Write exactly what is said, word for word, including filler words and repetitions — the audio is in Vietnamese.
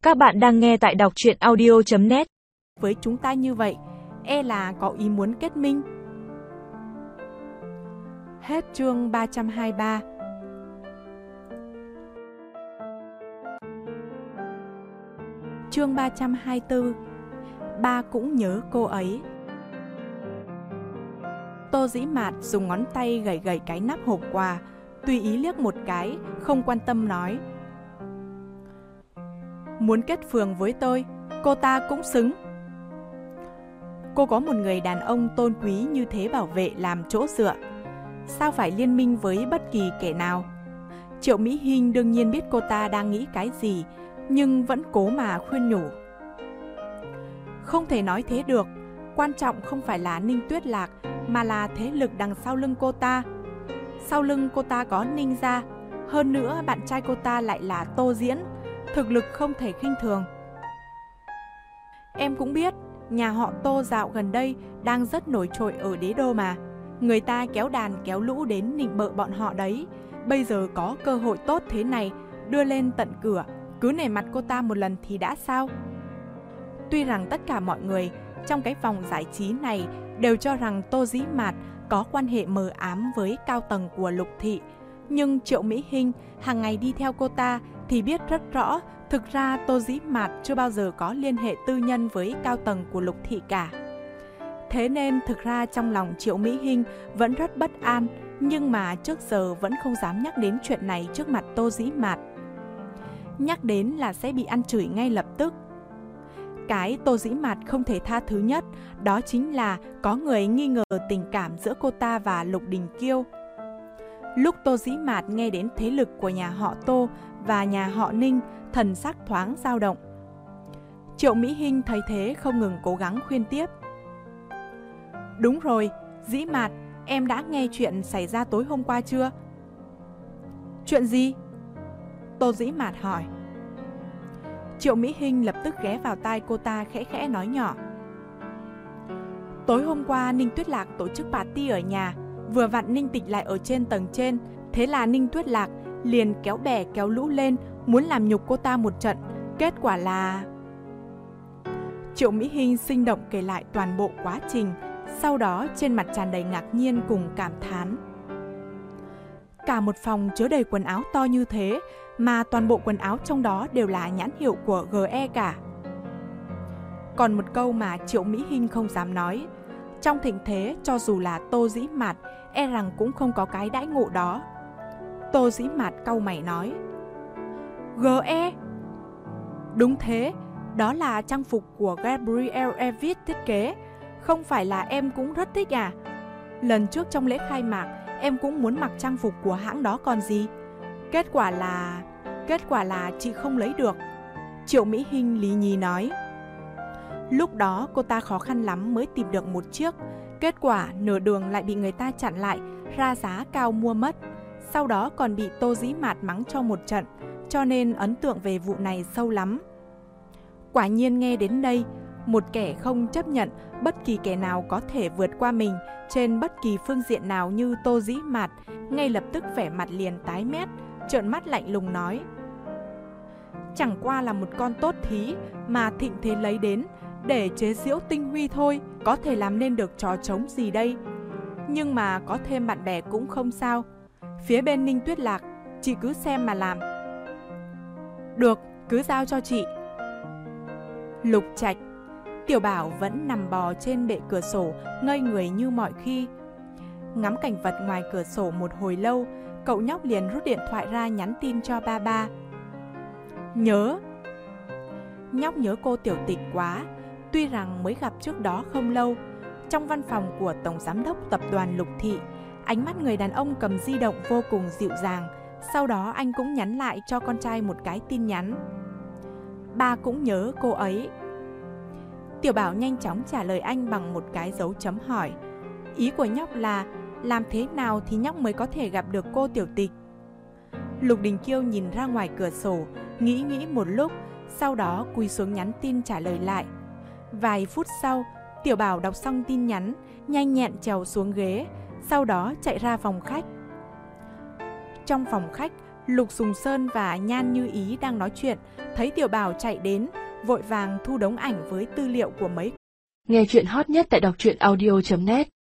Các bạn đang nghe tại đọc truyện audio chấm net. Với chúng ta như vậy, e là có ý muốn kết minh. Hết chương ba trăm hai mươi ba. Chương ba trăm hai mươi tư. Ba cũng nhớ cô ấy. Tô Dĩ Mạt dùng ngón tay gẩy gẩy cái nắp hộp quà, tùy ý liếc một cái, không quan tâm nói: muốn kết phường với tôi, cô ta cũng xứng. Cô có một người đàn ông tôn quý như thế bảo vệ làm chỗ dựa, sao phải liên minh với bất kỳ kẻ nào? Triệu Mỹ Hinh đương nhiên biết cô ta đang nghĩ cái gì, nhưng vẫn cố mà khuyên nhủ. Không thể nói thế được, quan trọng không phải là Ninh Tuyết Lạc, mà là thế lực đằng sau lưng cô ta. Sau lưng cô ta có Ninh gia, hơn nữa bạn trai cô ta lại là Tô Diễn, thực lực không thể khinh thường. Em cũng biết, nhà họ Tô dạo gần đây đang rất nổi trội ở đế đô mà. Người ta kéo đàn kéo lũ đến nịnh bợ bọn họ đấy. Bây giờ có cơ hội tốt thế này, đưa lên tận cửa, cứ nể mặt cô ta một lần thì đã sao? Tuy rằng tất cả mọi người trong cái vòng giải trí này đều cho rằng Tô Dĩ Mạt có quan hệ mờ ám với cao tầng của Lục thị, nhưng Triệu Mỹ Hinh hàng ngày đi theo cô ta thì biết rất rõ, thực ra Tô Dĩ Mạt chưa bao giờ có liên hệ tư nhân với cao tầng của Lục thị cả. Thế nên thực ra trong lòng Triệu Mỹ Hinh vẫn rất bất an, nhưng mà trước giờ vẫn không dám nhắc đến chuyện này trước mặt Tô Dĩ Mạt. Nhắc đến là sẽ bị ăn chửi ngay lập tức. Cái Tô Dĩ Mạt không thể tha thứ nhất, đó chính là có người nghi ngờ tình cảm giữa cô ta và Lục Đình Kiêu. Lúc Tô Dĩ Mạt nghe đến thế lực của nhà họ Tô và nhà họ Ninh, thần sắc thoáng dao động. Triệu Mỹ Hinh thấy thế không ngừng cố gắng khuyên tiếp. Đúng rồi, Dĩ Mạt, em đã nghe chuyện xảy ra tối hôm qua chưa? Chuyện gì? Tô Dĩ Mạt hỏi. Triệu Mỹ Hinh lập tức ghé vào tai cô ta khẽ khẽ nói nhỏ. Tối hôm qua Ninh Tuyết Lạc tổ chức party ở nhà, vừa vặn Ninh Tịch lại ở trên tầng trên, thế là Ninh Tuyết Lạc liền kéo bè kéo lũ lên, muốn làm nhục cô ta một trận. Kết quả là... Triệu Mỹ Hinh sinh động kể lại toàn bộ quá trình, sau đó trên mặt tràn đầy ngạc nhiên cùng cảm thán. Cả một phòng chứa đầy quần áo to như thế, mà toàn bộ quần áo trong đó đều là nhãn hiệu của giê e cả. Còn một câu mà Triệu Mỹ Hinh không dám nói, trong thịnh thế cho dù là Tô Dĩ Mạt, e rằng cũng không có cái đãi ngộ đó. Tô Dĩ Mạt cau mày nói. giê e? Đúng thế, đó là trang phục của Gabriel Evitt thiết kế. Không phải là em cũng rất thích à? Lần trước trong lễ khai mạc, em cũng muốn mặc trang phục của hãng đó còn gì. Kết quả là... Kết quả là chị không lấy được. Triệu Mỹ Hinh lý nhí nói. Lúc đó cô ta khó khăn lắm mới tìm được một chiếc. Kết quả nửa đường lại bị người ta chặn lại, ra giá cao mua mất. Sau đó còn bị Tô Dĩ Mạt mắng cho một trận, cho nên ấn tượng về vụ này sâu lắm. Quả nhiên nghe đến đây, một kẻ không chấp nhận bất kỳ kẻ nào có thể vượt qua mình trên bất kỳ phương diện nào như Tô Dĩ Mạt, ngay lập tức vẻ mặt liền tái mét, trợn mắt lạnh lùng nói. Chẳng qua là một con tốt thí mà thịnh thế lấy đến để chế giễu Tinh Huy thôi, có thể làm nên được trò trống gì đây. Nhưng mà có thêm bạn bè cũng không sao. Phía bên Ninh Tuyết Lạc, chị cứ xem mà làm. Được, cứ giao cho chị. Lục Trạch. Tiểu Bảo vẫn nằm bò trên bệ cửa sổ, ngây người như mọi khi. Ngắm cảnh vật ngoài cửa sổ một hồi lâu, cậu nhóc liền rút điện thoại ra nhắn tin cho ba ba. Nhớ. Nhóc nhớ cô Tiểu Tịch quá. Tuy rằng mới gặp trước đó không lâu, trong văn phòng của Tổng Giám đốc Tập đoàn Lục thị, ánh mắt người đàn ông cầm di động vô cùng dịu dàng. Sau đó anh cũng nhắn lại cho con trai một cái tin nhắn. Ba cũng nhớ cô ấy. Tiểu Bảo nhanh chóng trả lời anh bằng một cái dấu chấm hỏi. Ý của nhóc là làm thế nào thì nhóc mới có thể gặp được cô Tiểu Tịch. Lục Đình Kiêu nhìn ra ngoài cửa sổ, nghĩ nghĩ một lúc, sau đó cúi xuống nhắn tin trả lời lại. Vài phút sau, Tiểu Bảo đọc xong tin nhắn, nhanh nhẹn trèo xuống ghế, sau đó chạy ra phòng khách. Trong phòng khách, Lục Sùng Sơn và Nhan Như Ý đang nói chuyện, thấy Tiểu Bảo chạy đến, vội vàng thu đống ảnh với tư liệu của mấy. Nghe chuyện hot nhất tại đọc truyện audio chấm net